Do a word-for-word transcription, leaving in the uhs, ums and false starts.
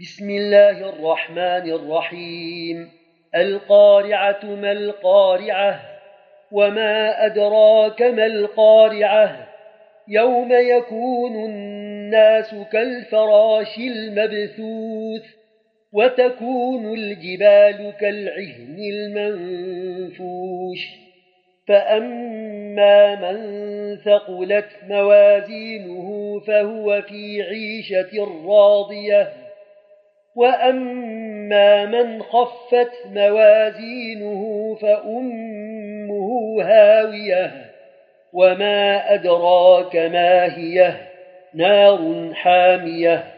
بسم الله الرحمن الرحيم. القارعة ما القارعة وما أدراك ما القارعة يوم يكون الناس كالفراش المبثوث وتكون الجبال كالعهن المنفوش فأما من ثقلت موازينه فهو في عيشة راضية وأما من خفت موازينه فأمه هاوية وما أدراك ما هي نار حامية